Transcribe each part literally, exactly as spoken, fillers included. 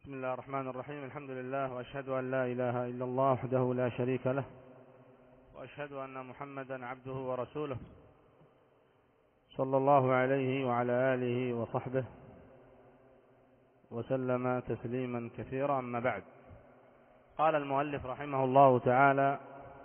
بسم الله الرحمن الرحيم. الحمد لله، وأشهد أن لا إله إلا الله وحده لا شريك له، وأشهد أن محمدا عبده ورسوله صلى الله عليه وعلى آله وصحبه وسلم تسليما كثيرا. أما بعد، قال المؤلف رحمه الله تعالى: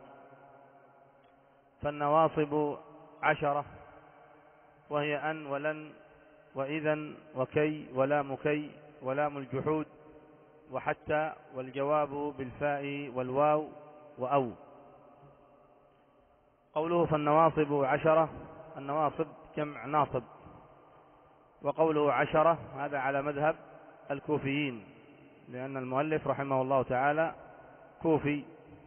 فالنواصب عشرة، وهي أن ولن وإذن وكي ولام كي ولام الجحود وحتى، والجواب بالفاء والواو وأو. قوله فالنواصب عشرة، النواصب جمع ناصب، وقوله عشرة هذا على مذهب الكوفيين، لأن المؤلف رحمه الله تعالى كوفي،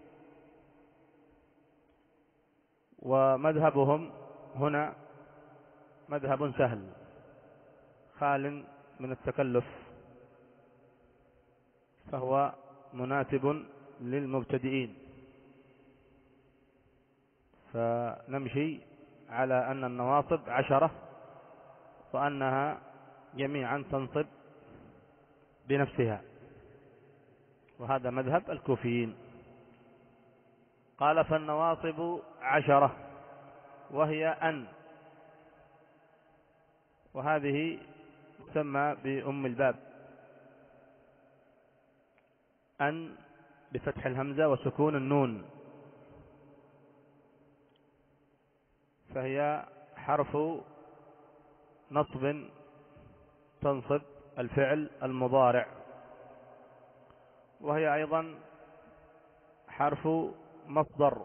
ومذهبهم هنا مذهب سهل خال من التكلف، فهو مناسب للمبتدئين. فنمشي على أن النواصب عشرة، وأنها جميعا تنصب بنفسها، وهذا مذهب الكوفيين. قال فالنواصب عشرة، وهي أن، وهذه تسمى بأم الباب، أن بفتح الهمزة وسكون النون، فهي حرف نصب تنصب الفعل المضارع، وهي أيضا حرف مصدر.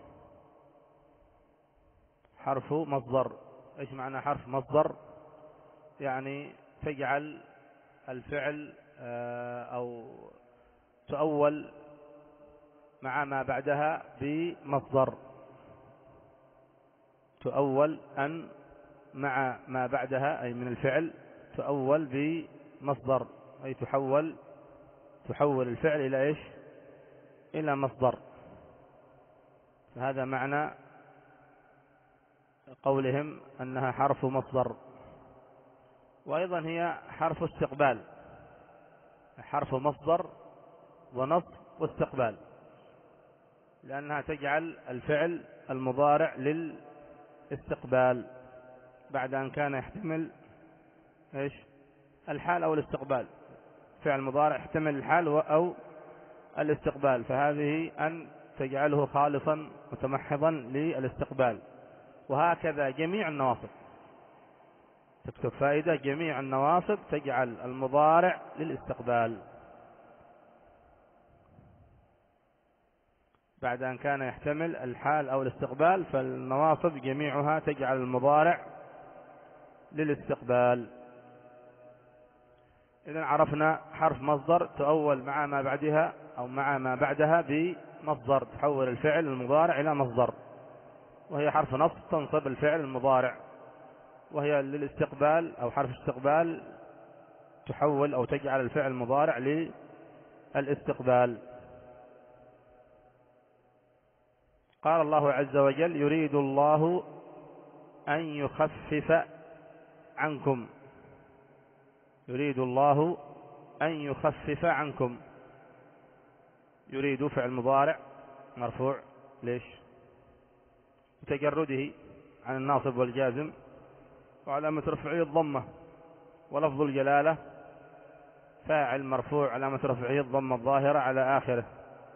حرف مصدر، إيش معنى حرف مصدر؟ يعني تجعل الفعل أو تؤول مع ما بعدها بمصدر، تؤول أن مع ما بعدها أي من الفعل تؤول بمصدر، أي تحول تحول الفعل إلى إيش؟ إلى مصدر. فهذا معنى قولهم أنها حرف مصدر. وأيضا هي حرف استقبال، حرف مصدر ونصب واستقبال، لأنها تجعل الفعل المضارع للاستقبال بعد أن كان يحتمل إيش؟ الحال أو الاستقبال. فعل مضارع يحتمل الحال أو الاستقبال، فهذه أن تجعله خالصا متمحضا للاستقبال. وهكذا جميع النواصب، تكتب فائدة: جميع النواصب تجعل المضارع للاستقبال بعد أن كان يحتمل الحال أو الاستقبال، فالنواصب جميعها تجعل المضارع للاستقبال. إذن عرفنا حرف مصدر تؤول مع ما بعدها أو مع ما بعدها بمصدر، تحول الفعل المضارع إلى مصدر. وهي حرف نصب تنصب الفعل المضارع، وهي للاستقبال أو حرف استقبال تحول أو تجعل الفعل المضارع للاستقبال. قال الله عز وجل: يريد الله أن يخفف عنكم. يريد الله أن يخفف عنكم. يريد فعل مضارع مرفوع، ليش؟ بتجرده عن الناصب والجازم، وعلامة رفعه الضمة. ولفظ الجلالة فاعل مرفوع، علامة رفعه الضمة الظاهرة على آخره.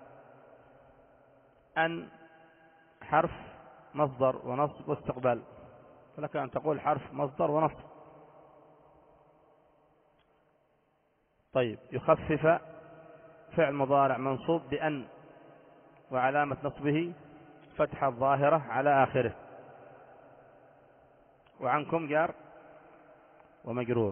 أن حرف مصدر ونصب واستقبال، فلك أن تقول حرف مصدر ونصب. طيب، يخفف فعل مضارع منصوب بأن، وعلامة نصبه فتحة الظاهرة على آخره، وعنكم جار ومجرور.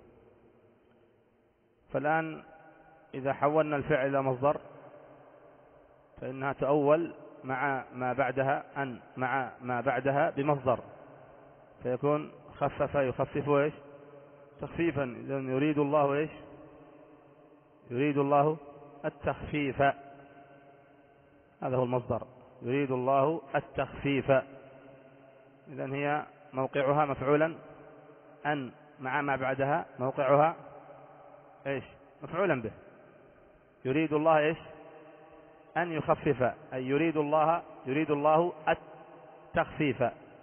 فالآن إذا حولنا الفعل إلى مصدر فإنها تؤول مع ما بعدها أن مع ما بعدها بمصدر، فيكون خفف يخفف إيش؟ تخفيفا. إذن يريد الله إيش؟ يريد الله التخفيف، هذا هو المصدر. يريد الله التخفيف. إذن هي موقعها مفعولا أن مع ما بعدها موقعها إيش؟ مفعولا به. يريد الله إيش؟ أن يخفف، أي يريد الله يريد الله التخفيف.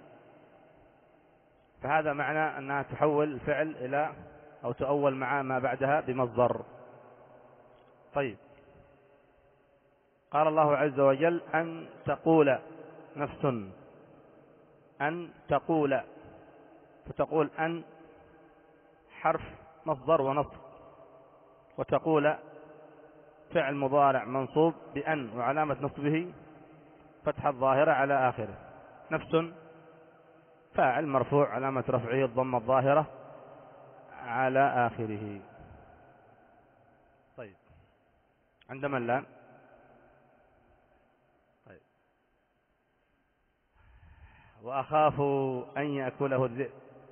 فهذا معنى أنها تحول الفعل إلى أو تؤول مع ما بعدها بمصدر. طيب، قال الله عز وجل أن تقول نفس، أن تقول، فتقول أن حرف مصدر ونصب، وتقول فعل مضارع منصوب بأن وعلامة نصبه فتح الظاهرة على آخره. نفس فاعل مرفوع علامة رفعه الضمة الظاهرة على آخره. طيب، عندما الآن طيب. وأخاف أن يأكله الذئب.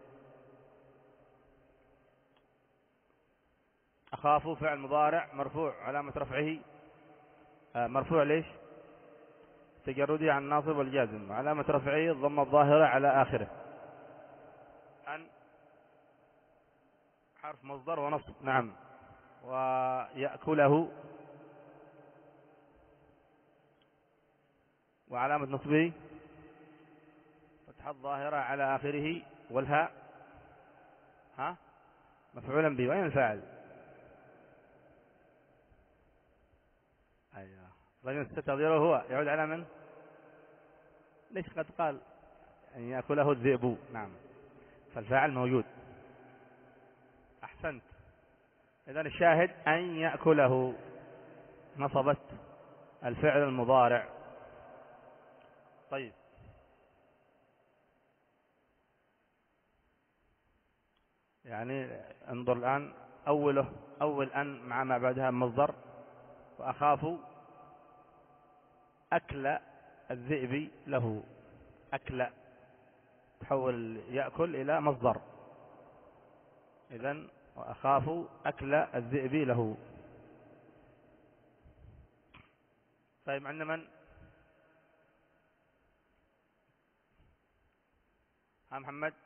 أخاف فعل مضارع مرفوع علامة رفعه آه مرفوع ليش؟ تجردي عن الناصب والجازم، علامة رفعه الضمة الظاهرة على آخره. أن حرف مصدر ونصب، نعم. ويأكله وعلامة نصبه فتح الظاهرة على آخره، والهاء ها مفعولا به. وين الفاعل؟ أيوه، لكن تقديره هو يعود على من؟ ليش قد قال أن يأكله الذئب؟ نعم، فالفاعل موجود. أحسنت. إذن الشاهد أن يأكله نصبت الفعل المضارع. طيب، يعني انظر الآن، أوله أول أن مع ما بعدها مصدر. وأخاف أكل الذئب له، أكل تحول يأكل إلى مصدر. إذن وأخاف أكل الذئب له. طيب، عند من؟ ها محمد؟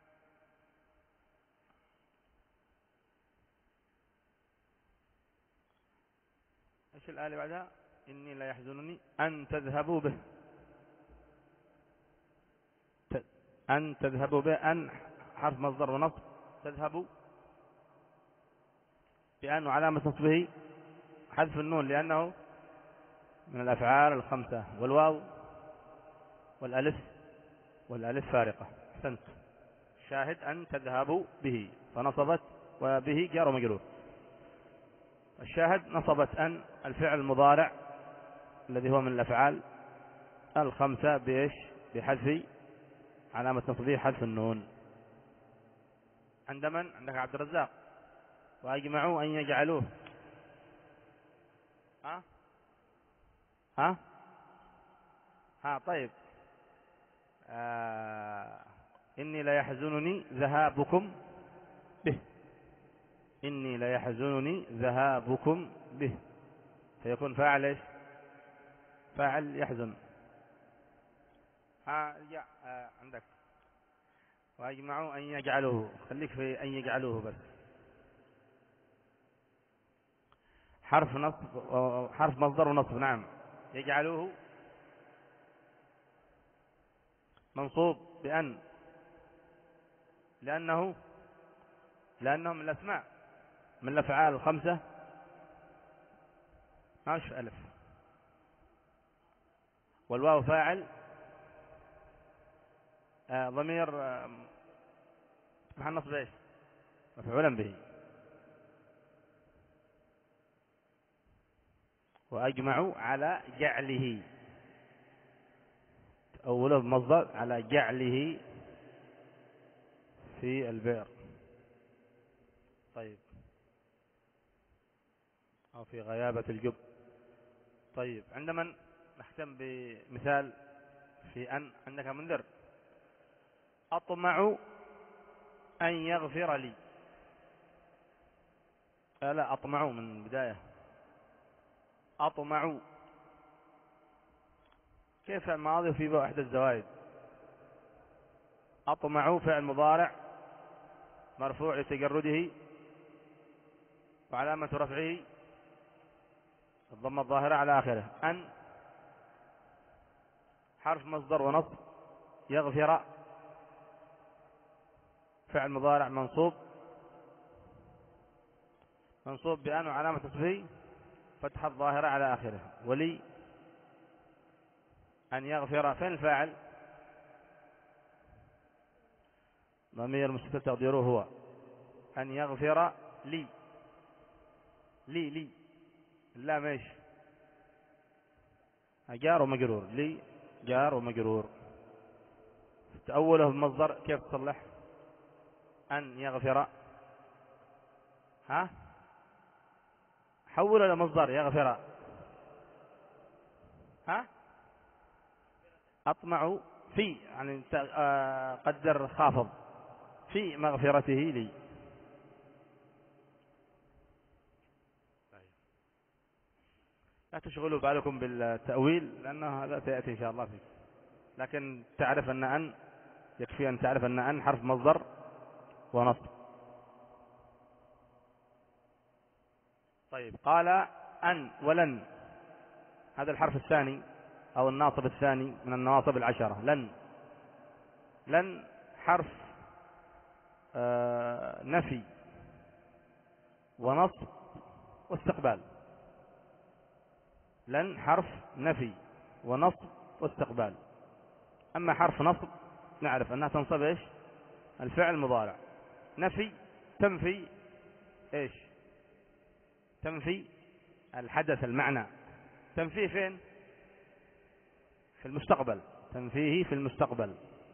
ايش الآية اللي بعدها؟ إني لا يحزنني أن تذهبوا به. أن تذهبوا به، أن حرف مصدر ونصب، تذهبوا بأن وعلامة نصبه حذف النون لأنه من الأفعال الخمسة، والواو والألف والألف فارقة. أحسنت. شاهد أن تذهبوا به، فنصبت وبه جار ومجرور. الشاهد نصبت أن الفعل المضارع الذي هو من الأفعال الخمسة بإيش؟ بحذف علامة نصبه حذف النون. عند من؟ عندك عبد الرزاق. وأجمعوا أن يجعلوه ها ها ها طيب. آه إني لا يحزنني ذهابكم به، إني لا يحزنني ذهابكم به، فيكون فاعل إيش؟ فاعل يحزن. ها يا آه عندك وأجمعوا أن يجعلوه، خليك في أن يجعلوه بس. حرف نصب، حرف مصدر ونصب، نعم. يجعلوه منصوب بأن، لأنه لأنه من الأسماء من الأفعال الخمسة ماش ألف، والواو فاعل آه ضمير آه محل نصب ايش؟ مفعولا به. وأجمعوا على جعله، أوله مصدر على جعله في البئر. طيب، أو في غيابة الجب. طيب، عندما نختم بمثال في أن، عندك منذر. أطمع أن يغفر لي. لا, لا أطمع من بداية. أطمع كيف الماضي في واحدة الزوائد؟ أطمع فعل مضارع مرفوع لتجرده وعلامة رفعه الضمة الظاهرة على آخره. أن حرف مصدر ونصب. يغفر فعل مضارع منصوب منصوب بأن وعلامة نصبه فتحة الظاهرة على آخره. ولي أن يغفر فين الفاعل؟ ضمير مستتر تقديره هو. أن يغفر لي لي لي لا ماشي جار ومجرور. لي جار ومجرور. تأوله بمصدر كيف تصلح؟ أن يغفر ها حول إلى مصدر يغفر ها أطمع في يعني قدر خافض في مغفرته لي. لا تشغلوا بالكم بالتأويل لأنه هذا سيأتي إن شاء الله فيه، لكن تعرف أن أن يكفي أن تعرف أن أن حرف مصدر ونصب. طيب قال أن ولن، هذا الحرف الثاني أو الناصب الثاني من النواصب العشرة. لن لن حرف آه نفي ونصب واستقبال. لن حرف نفي ونصب واستقبال. أما حرف نصب نعرف أنها تنصب إيش؟ الفعل المضارع. نفي تنفي إيش؟ تنفي الحدث المعنى. تنفيه فين؟ في المستقبل. تنفيه في المستقبل.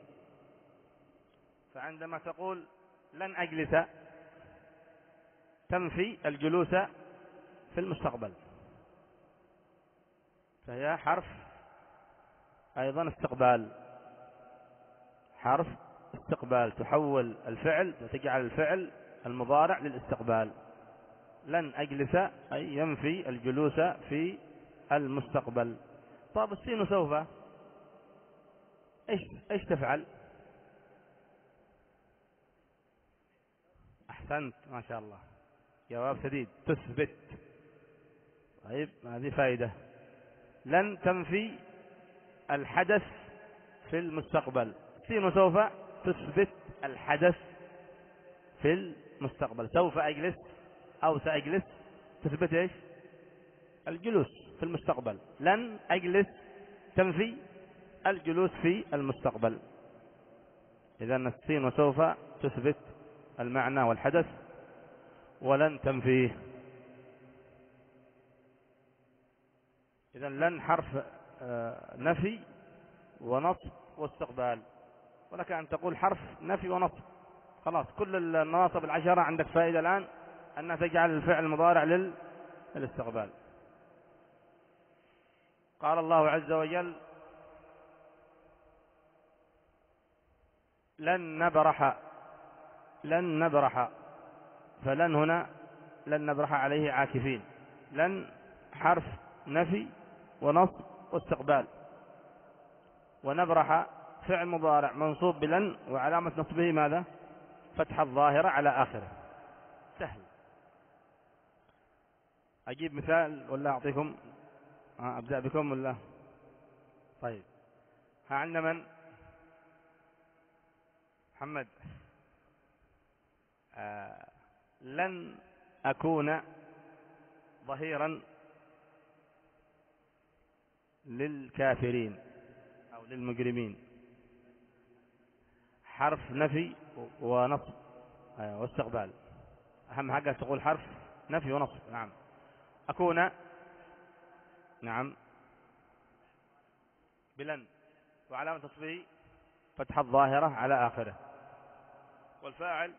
فعندما تقول لن أجلس تنفي الجلوس في المستقبل، فهي حرف أيضا استقبال. حرف استقبال تحول الفعل وتجعل الفعل المضارع للاستقبال. لن أجلس أي ينفي الجلوس في المستقبل. طب السين سوف إيش إيش تفعل؟ أحسنت ما شاء الله، جواب سديد. تثبت. طيب هذه فائدة. لن تنفي الحدث في المستقبل. سين سوف تثبت الحدث في المستقبل. سوف أجلس أو سأجلس تثبت إيش؟ الجلوس في المستقبل. لن أجلس تنفي الجلوس في المستقبل. إذن السين وسوف تثبت المعنى والحدث ولن تنفيه. إذن لن حرف نفي ونصب واستقبال، ولك أن تقول حرف نفي ونصب. خلاص كل النواصب العشرة عندك فائدة الآن أنها تجعل الفعل المضارع للاستقبال. قال الله عز وجل لن نبرح. لن نبرح، فلن هنا لن نبرح عليه عاكفين. لن حرف نفي ونصب واستقبال. ونبرح فعل مضارع منصوب بلن وعلامة نصبه ماذا؟ فتحة الظاهرة على آخره. سهل. أجيب مثال ولا أعطيكم؟ أبدأ بكم ولا؟ طيب ها عندنا من؟ محمد. آه لن أكون ظهيرا للكافرين أو للمجرمين. حرف نفي ونصب واستقبال. أهم حاجة تقول حرف نفي ونصب. نعم. أكون نعم بلن وعلامة نصبه فتحة الظاهرة على آخره. والفاعل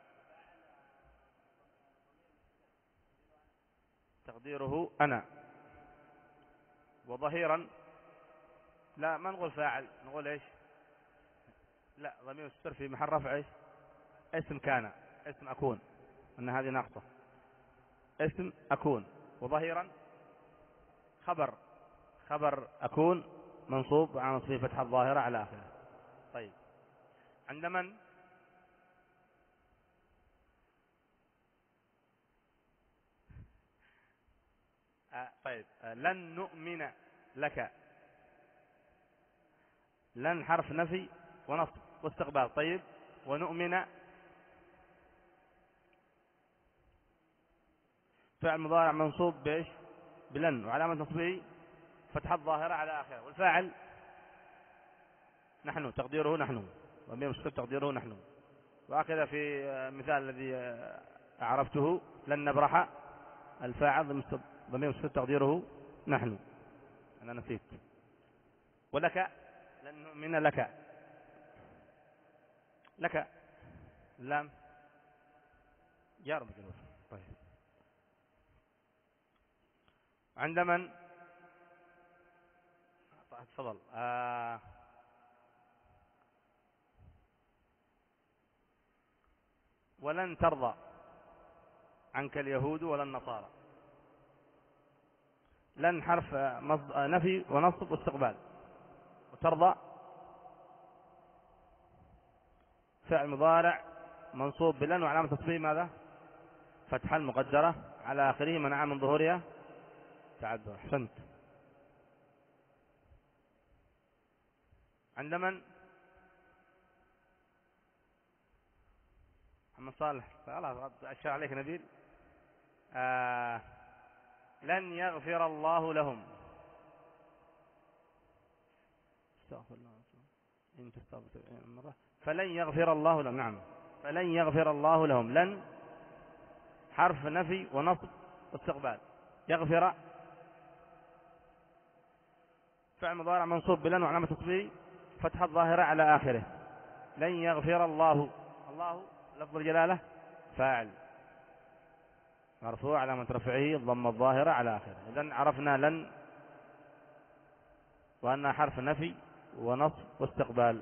تقديره أنا. وظهيرا لا ما نقول فاعل، نقول إيش؟ لا ضمير مستتر في محل رفع إيش؟ اسم كان، اسم أكون، أن هذه ناقصة. اسم أكون. وظهيرا خبر، خبر أكون منصوب على نصبه فتحة الظاهرة على آخره. طيب عند من؟ آه طيب آه لن نؤمن لك. لن حرف نفي ونصب واستقبال. طيب ونؤمن فعل مضارع منصوب بايش؟ بلن، وعلامة نصبه فتحة ظاهرة على آخره، والفاعل نحن تقديره نحن، ضمير مستتر تقديره نحن. وهكذا في المثال الذي عرفته لن نبرح، الفاعل ضمير مستتر تقديره نحن، أنا نسيت. ولك لن نؤمن لك. لك لام جار مجرور. طيب عند من؟ تفضل. آه ولن ترضى عنك اليهود ولا النصارى. لن حرف نفي ونصب واستقبال، وترضى فعل مضارع منصوب بلن، وعلامة تصبيه ماذا؟ فتحة المقدرة على آخره منع من ظهورها تعذر. أحسنت. عند من؟ محمد صالح. خلاص أشار عليك نبيل. آه لن يغفر الله لهم. استغفر الله إن تستغفر مرة فلن يغفر الله لهم. نعم فلن يغفر الله لهم. لن حرف نفي ونصب واستقبال. يغفر فعل مضارع منصوب بلن، وعلامة تصبيه فتحة الظاهرة على آخره. لن يغفر الله. الله لفظ الجلالة فاعل مرفوع علامة رفعه الضمة الظاهرة على آخره. إذن عرفنا لن وأنها حرف نفي ونصب واستقبال.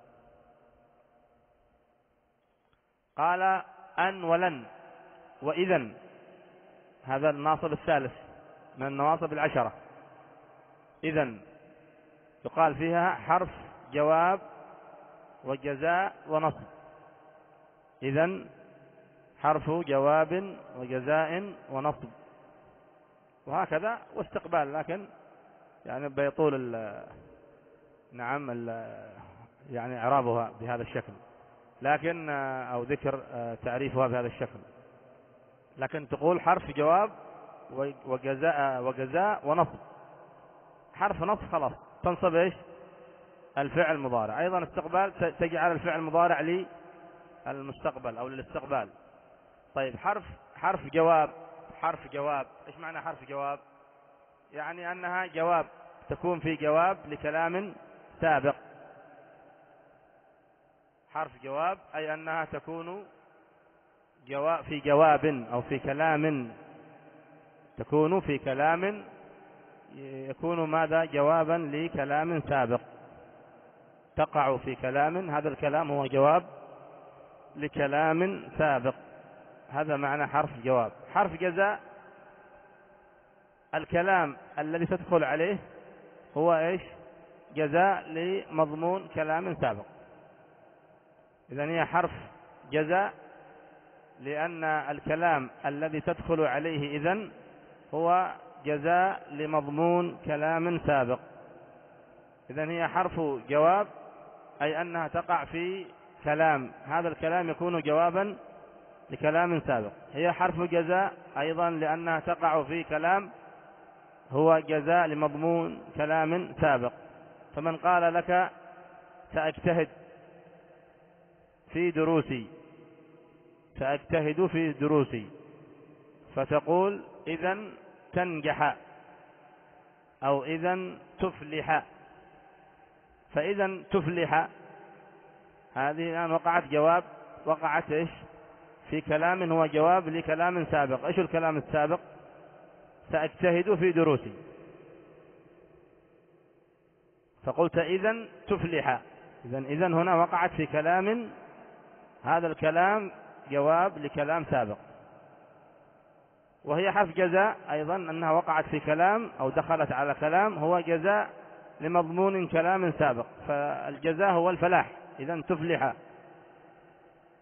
قال أن ولن وإذن، هذا الناصب الثالث من النواصب العشرة. إذن يقال فيها حرف جواب وجزاء ونصب. إذن حرف جواب وجزاء ونصب، وهكذا واستقبال، لكن يعني بيطول ال نعم ال يعني إعرابها بهذا الشكل، لكن أو ذكر تعريفها بهذا الشكل. لكن تقول حرف جواب وجزاء وجزاء ونصب. حرف نصب خلاص تنصب ايش؟ الفعل المضارع. ايضا استقبال تجعل الفعل المضارع للمستقبل او للاستقبال. طيب حرف حرف جواب. حرف جواب ايش معنى حرف جواب؟ يعني انها جواب، تكون في جواب لكلام سابق. حرف جواب اي انها تكون جواب في جواب او في كلام، تكون في كلام يكون ماذا؟ جوابا لكلام سابق. تقع في كلام، هذا الكلام هو جواب لكلام سابق. هذا معنى حرف جواب. حرف جزاء الكلام الذي تدخل عليه هو ايش؟ جزاء لمضمون كلام سابق. إذن هي حرف جزاء لأن الكلام الذي تدخل عليه إذن هو جزاء لمضمون كلام سابق. إذن هي حرف جواب أي أنها تقع في كلام، هذا الكلام يكون جوابا لكلام سابق. هي حرف جزاء أيضا لأنها تقع في كلام هو جزاء لمضمون كلام سابق. فمن قال لك سأجتهد في دروسي، سأجتهد في دروسي، فتقول إذن تنجح أو إذن تفلح. فإذن تفلح هذه الآن وقعت جواب، وقعت إيش؟ في كلام هو جواب لكلام سابق. إيش الكلام السابق؟ سأجتهد في دروسي، فقلت إذن تفلح. إذن إذن هنا وقعت في كلام، هذا الكلام جواب لكلام سابق. وهي حرف جزاء أيضا أنها وقعت في كلام أو دخلت على كلام هو جزاء لمضمون كلام سابق، فالجزاء هو الفلاح. إذن تفلح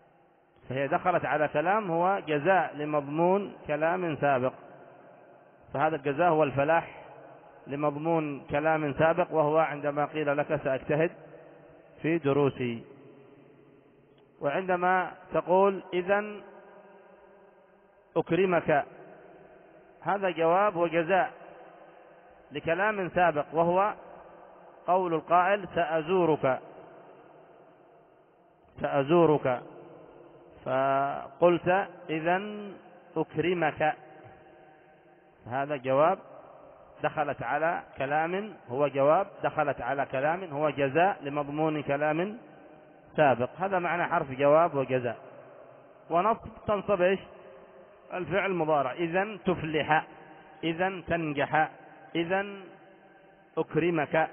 فهي دخلت على كلام هو جزاء لمضمون كلام سابق، فهذا الجزاء هو الفلاح لمضمون كلام سابق، وهو عندما قيل لك سأجتهد في دروسي. وعندما تقول إذن أكرمك، هذا جواب وجزاء لكلام سابق، وهو قول القائل سأزورك سأزورك، فقلت إذن أكرمك، هذا جواب دخلت على كلام هو جواب دخلت على كلام هو جزاء لمضمون كلام سابق. هذا معنى حرف جواب وجزاء. ونصب تنصب إيش؟ الفعل المضارع، إذن تفلح، إذن تنجح، إذن أكرمك،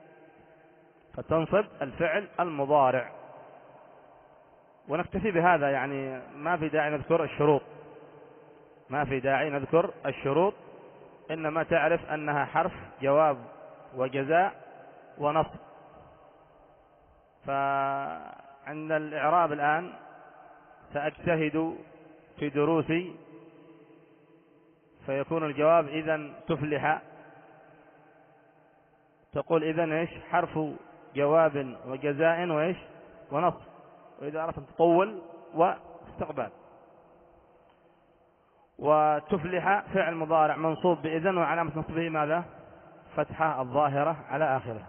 فتنصب الفعل المضارع. ونكتفي بهذا، يعني ما في داعي نذكر الشروط، ما في داعي نذكر الشروط، إنما تعرف أنها حرف جواب وجزاء ونصب. فعند الإعراب الآن سأجتهد في دروسي، فيكون الجواب إذن تفلح، تقول إذن إيش؟ حرف جواب وجزاء وإيش؟ ونصب. وإذا أردت أن تطول واستقبال. وتفلح فعل مضارع منصوب بإذن، وعلامة نصبه ماذا؟ فتحة الظاهرة على آخره.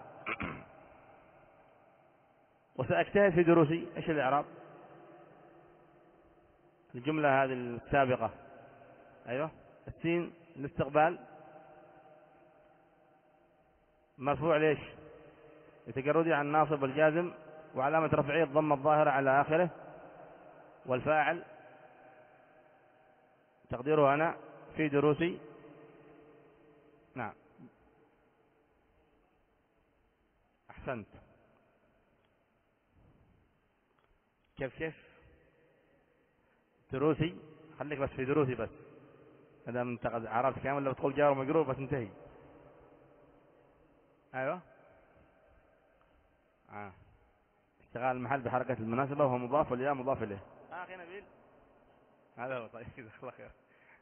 وسأجتهد في دروسي، إيش الإعراب؟ الجملة هذه السابقة، أيوة، السين الاستقبال مرفوع ليش؟ لتجردي عن الناصب والجازم، وعلامة رفعه الضمة الظاهرة على آخره. والفاعل تقديره أنا في دروسي. نعم، أحسنت. كيف كيف دروسي؟ خليك بس في دروسي بس، هذا من تقد عرفت كامل. لو تقول جار ومجرور بس انتهي. أيوة، آه. اشتغال المحل بحركة المناسبة، وهو مضاف والياء مضاف إليه. أخي نبيل، هذا هو. طيب جزاك الله خير.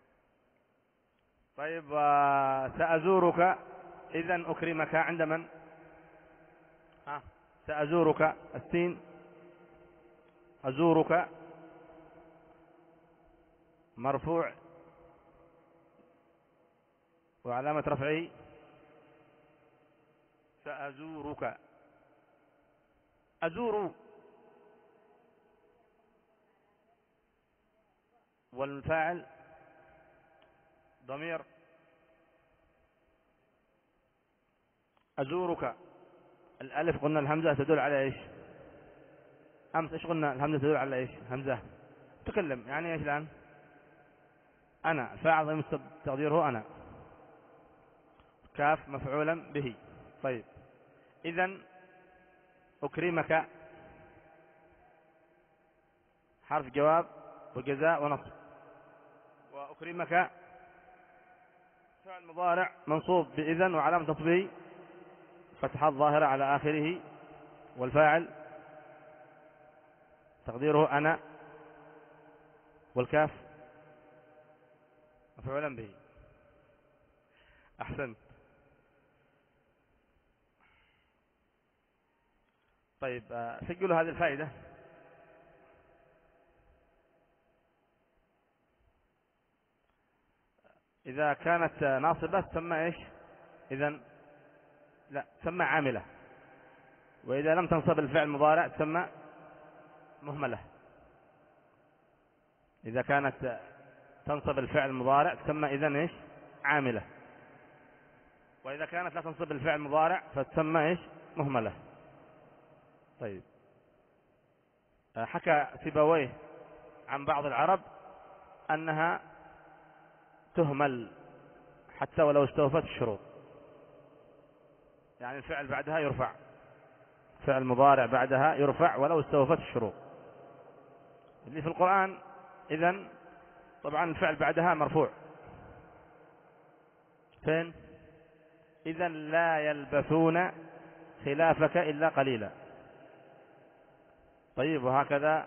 طيب، سأزورك إذن أكرمك عند من؟ ها، سأزورك السين، أزورك مرفوع وعلامة رفعه سأزورك، أزور، والفاعل ضمير أزورك. الألف قلنا الهمزة تدل على إيش؟ أمس إيش قلنا؟ الهمزة تدل على إيش؟ همزة تكلم، يعني إيش الآن؟ أنا، فاعل ضمير تقديره أنا، كاف مفعولا به. طيب، إذن أكرمك حرف جواب وجزاء ونصب. وأكرمك فعل مضارع منصوب بإذن، وعلامة نصبه فتحة الظاهرة على آخره. والفاعل تقديره أنا، والكاف مفعولا به. أحسنت. طيب، سجلوا هذه الفائدة. إذا كانت ناصبة تسمى إيش؟ إذن لا، تسمى عاملة. وإذا لم تنصب الفعل المضارع تسمى مهملة. إذا كانت تنصب الفعل المضارع تسمى إذن إيش؟ عاملة. وإذا كانت لا تنصب الفعل المضارع فتسمى إيش؟ مهملة. طيب، حكى سيبويه عن بعض العرب أنها تهمل حتى ولو استوفت الشروط، يعني الفعل بعدها يرفع، فعل مضارع بعدها يرفع ولو استوفت الشروط. اللي في القرآن إذن طبعا الفعل بعدها مرفوع. فين؟ إذن لا يلبثون خلافك إلا قليلا. طيب، وهكذا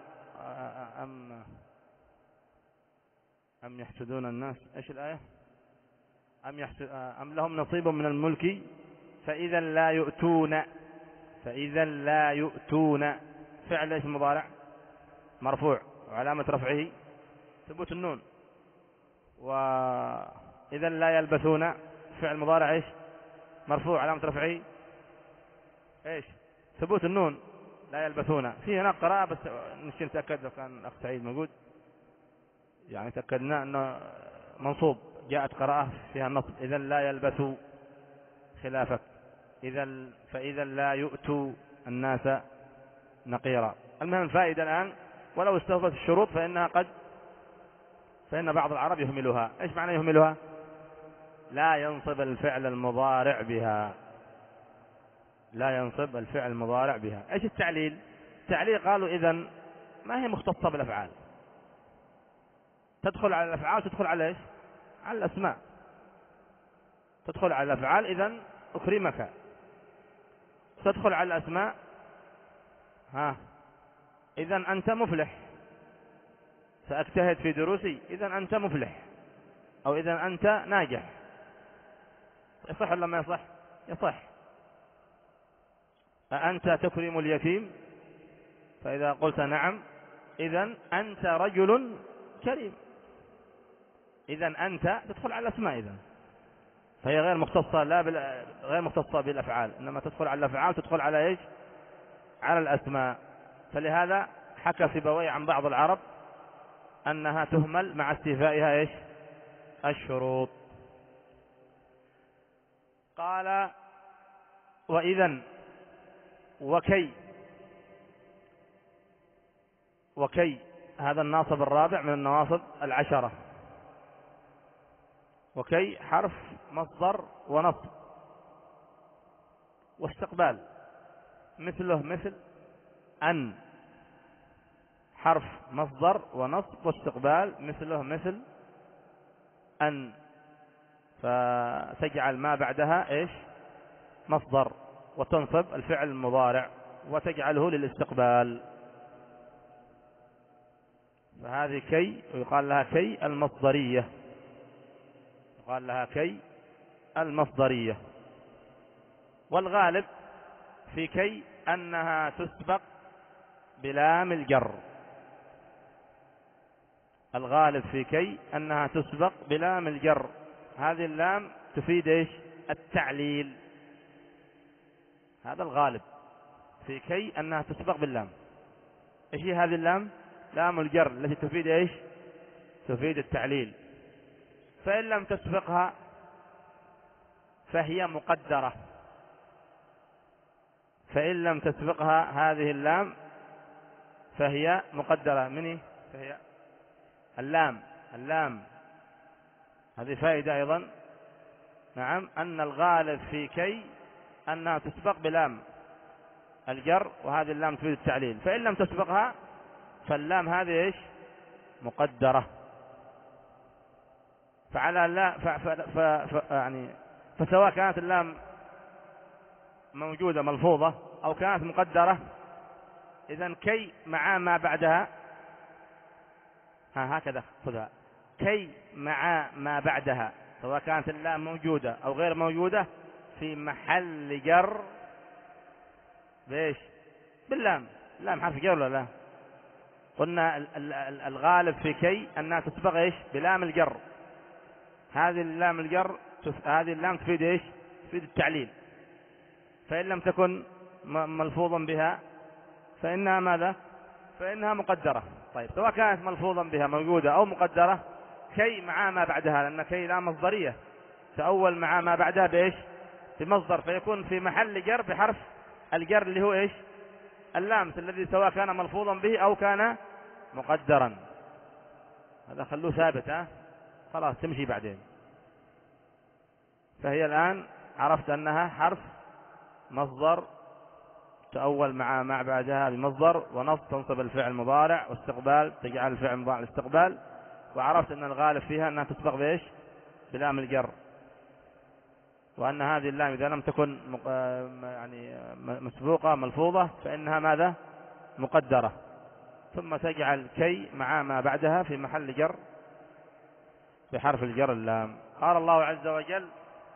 أم أم يحسدون الناس، إيش الآية؟ أم, يحسب أم لهم نصيب من الملك فإذا لا يؤتون، فإذا لا يؤتون فعل ايش المضارع؟ مرفوع وعلامة رفعه ثبوت النون. وإذا لا يلبثون فعل مضارع ايش؟ مرفوع علامة رفعه ايش؟ ثبوت النون. لا يلبثون في هناك قراءة بس نشي نتأكد لو كان الأخ سعيد موجود، يعني تأكدنا أنه منصوب، جاءت قراءة فيها النصب إذا لا يلبثوا خلافك، إذا فإذا لا يؤتوا الناس نقيرا. المهم الفائدة الآن ولو استوفت الشروط فإنها قد فإن بعض العرب يهملها. إيش معنى يهملها؟ لا ينصب الفعل المضارع بها، لا ينصب الفعل المضارع بها. إيش التعليل؟ التعليل قالوا إذن ما هي مختصة بالأفعال، تدخل على الأفعال تدخل على إيش؟ على الأسماء، تدخل على الأفعال إذن أكرمك، تدخل على الأسماء ها إذن أنت مفلح، سأجتهد في دروسي إذن أنت مفلح، أو إذن أنت ناجح. يصح ولا ما يصح؟ يصح. أأنت تكرم اليتيم؟ فإذا قلت نعم إذن أنت رجل كريم، إذن أنت تدخل على الأسماء، إذن فهي غير مختصة لا بال... غير مختصة بالأفعال، إنما تدخل على الأفعال تدخل على إيش؟ على الأسماء. فلهذا حكى سيبويه عن بعض العرب أنها تهمل مع استيفائها إيش؟ الشروط. قال وإذن وكي، وكي هذا الناصب الرابع من النواصب العشرة. وكي حرف مصدر ونصب واستقبال، مثله مثل أن، حرف مصدر ونصب واستقبال مثله مثل أن، فتجعل ما بعدها إيش؟ مصدر، وتنصب الفعل المضارع وتجعله للاستقبال. فهذه كي ويقال لها كي المصدرية، يقال لها كي المصدرية. والغالب في كي أنها تسبق بلام الجر، الغالب في كي أنها تسبق بلام الجر. هذه اللام تفيد إيش؟ التعليل، هذا الغالب في كي أنها تسبق باللام. إيش هي هذه اللام؟ لام الجر التي تفيد إيش؟ تفيد التعليل. فإن لم تسبقها فهي مقدرة، فإن لم تسبقها هذه اللام فهي مقدرة. مني فهي اللام، اللام هذه فائدة أيضا، نعم، أن الغالب في كي أنها تسبق بلام الجر، وهذه اللام تفيد التعليل. فإن لم تسبقها فاللام هذه إيش؟ مقدرة. فعلى لا ف ف ف ف يعني فسواء كانت اللام موجودة ملفوظة أو كانت مقدرة، إذن كي مع ما بعدها ها هكذا خذها، كي مع ما بعدها سواء كانت اللام موجودة أو غير موجودة في محل جر بإيش؟ باللام. اللام حرف جر ولا لا؟ قلنا الغالب في كي أنها تسبق إيش؟ بلام الجر. هذه اللام الجر هذه اللام تفيد إيش؟ تفيد التعليل. فإن لم تكن ملفوظا بها فإنها ماذا؟ فإنها مقدرة. طيب سواء كانت ملفوظا بها موجودة أو مقدرة، كي مع ما بعدها، لأن كي لا مصدرية، تأول مع ما بعدها بإيش؟ بمصدر، فيكون في محل جر بحرف الجر اللي هو إيش؟ اللامس الذي سواء كان ملفوظا به أو كان مقدرا. هذا خلوه ثابت، ها خلاص تمشي بعدين. فهي الآن عرفت أنها حرف مصدر تأول مع ما بعدها بمصدر، ونصب تنصب الفعل المضارع، واستقبال تجعل الفعل المضارع الاستقبال. وعرفت أن الغالب فيها أنها تسبق بإيش؟ بلام الجر، وأن هذه اللام إذا لم تكن يعني مسبوقة ملفوظة فإنها ماذا؟ مقدرة. ثم تجعل كي مع ما بعدها في محل جر بحرف الجر اللام. قال الله عز وجل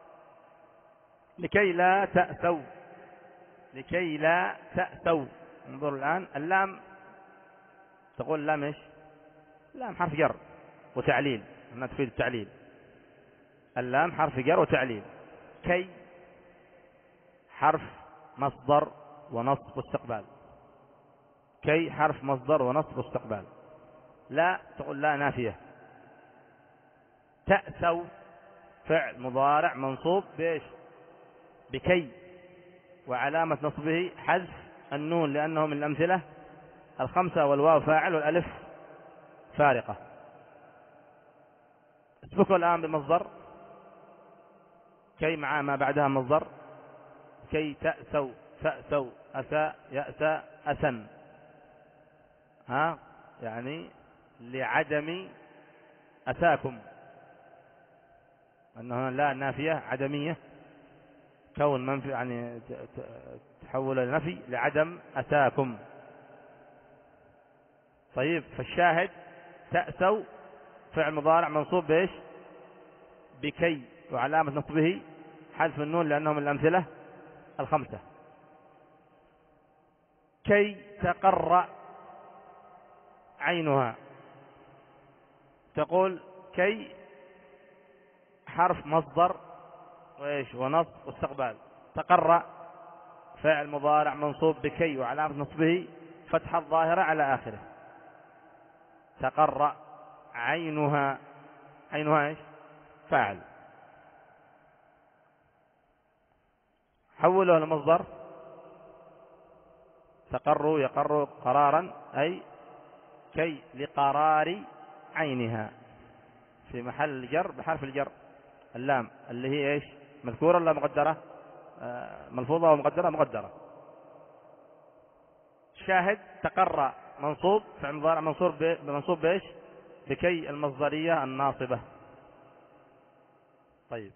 لكي لا تأسوا، لكي لا تأسوا. انظروا الآن اللام، تقول اللام ايش؟ اللام حرف جر وتعليل، انها تفيد التعليل. اللام حرف جر وتعليل. كي حرف مصدر ونصب واستقبال. كي حرف مصدر ونصب واستقبال. لا تقول لا نافية. تأسوا فعل مضارع منصوب بايش؟ بكي، وعلامة نصبه حذف النون لأنه من الأمثلة الخمسة، والواو فاعل والألف فارقة. اسبقوا الآن بمصدر كي مع ما بعدها مصدر. كي تأسوا، تأسوا، أسى، يأسى، أسن. ها يعني لعدم أساكم، أنه لا نافية عدمية، كون منفي يعني تحول النفي لعدم أتاكم. طيب فالشاهد تأسوا فعل مضارع منصوب بإيش؟ بكي، وعلامة نصبه حذف النون لأنه من الأمثلة الخمسة. كي تقر عينها. تقول كي حرف مصدر وإيش؟ ونصب واستقبال. تقر فعل مضارع منصوب بكي، وعلامة نصبه فتحة الظاهرة على آخره. تقر عينها. عينها ايش؟ فاعل. حوله لمصدر. تقر يقر قرارا، أي كي لقرار عينها، في محل الجر بحرف الجر اللام اللي هي ايش؟ مذكورة ولا مقدرة؟ آه ملفوظة ومقدرة؟ مقدرة. شاهد تقر منصوب فعل مضارع منصوب بمنصوب بايش؟ بكي المصدرية الناصبة. طيب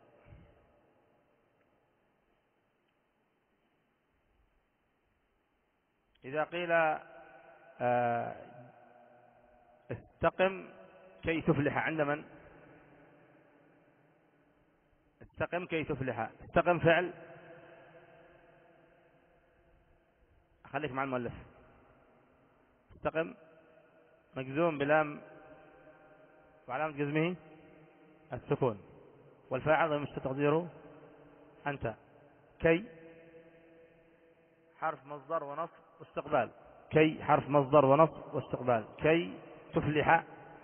إذا قيل آه استقم كي تفلح عند من؟ استقم كي تفلح. استقم فعل، خليك مع المؤلف. استقم مجزوم بلام، وعلامة جزمه السكون، والفاعل مش تقديره أنت. كي حرف مصدر ونصب واستقبال. كي حرف مصدر ونصب واستقبال. كي تفلح.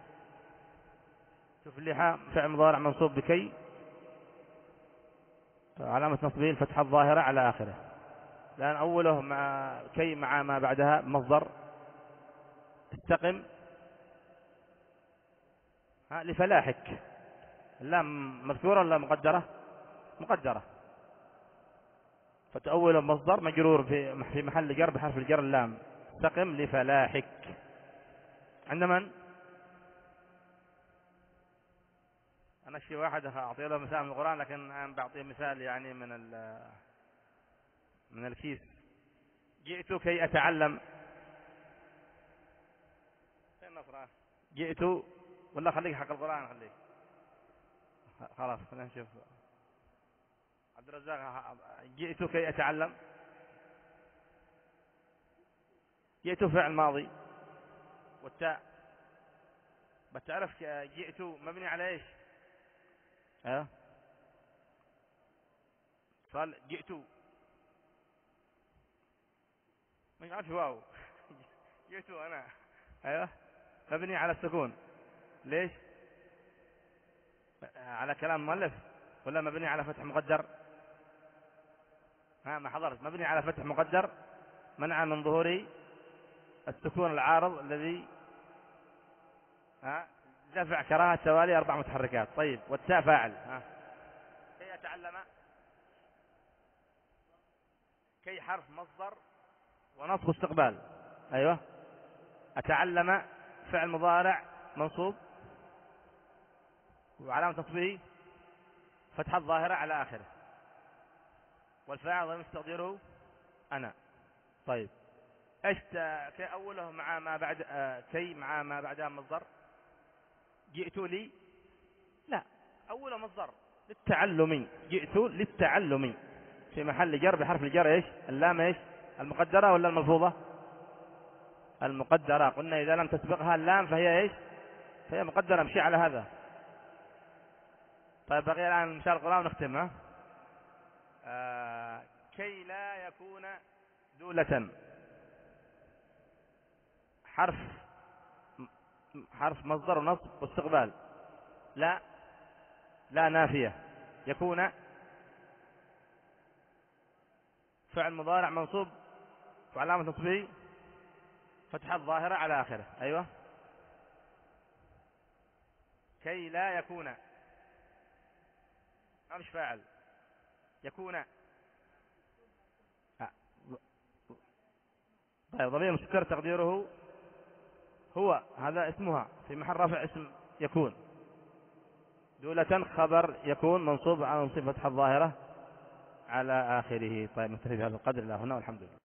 تفلح فعل مضارع منصوب بكي، علامة نصبه الفتحة الظاهرة على آخره، لأن أوله مع كي مع ما بعدها مصدر. استقم ها لفلاحك. اللام مذكورة ولا مقدرة؟ مقدرة. فتأول مصدر مجرور في في محل جر بحرف الجر اللام. استقم لفلاحك. عند من؟ أنا شيء واحد أعطي له مثال من القرآن، لكن أنا بعطيه مثال يعني من من الكيس. جئت كي أتعلم. جئت ولا خليك حق القرآن؟ خليك خلاص خلينا نشوف. عبد الرزاق جئت كي أتعلم. جئت فعل ماضي، والتاء بتعرف جئت مبني على ايش؟ ها قال جئت ما عارف واو. جئت انا ايوه مبني على السكون. ليش؟ على كلام المؤلف ولا مبني على فتح مقدر؟ ها ما حضرت. مبني على فتح مقدر منع من ظهور السكون العارض الذي ها دفع كراهة توالي أربع متحركات. طيب والتاء فاعل. ها كي أتعلم. كي حرف مصدر ونصب استقبال. أيوة. أتعلم فعل مضارع منصوب، وعلامة نصبه فتحة الظاهرة على آخره، والفاعل ضمير تقديره أنا. طيب ايش كي أوله مع ما بعد آه كي مع ما بعدها مصدر؟ جئت لي؟ لا، أول مصدر للتعلم، جئت للتعلم، في محل جر بحرف الجر إيش؟ اللام إيش؟ المقدرة ولا الملفوظة؟ المقدرة. قلنا إذا لم تسبقها اللام فهي إيش؟ فهي مقدرة، امشي على هذا. طيب بقي الآن مثال القرآن ونختمها. آه كي لا يكون دولة، حرف حرف مصدر ونصب واستقبال. لا لا نافية. يكون فعل مضارع منصوب وعلامة نصبه فتحة ظاهرة على آخره. أيوة. كي لا يكون، مش فاعل. يكون آه. طيب ضمير مستتر تقديره هو، هذا اسمها في محل رفع اسم يكون. دولة خبر يكون منصوب على نصب فتحة ظاهرة على آخره. طيب نكتفي بهذا القدر إلى هنا والحمد لله.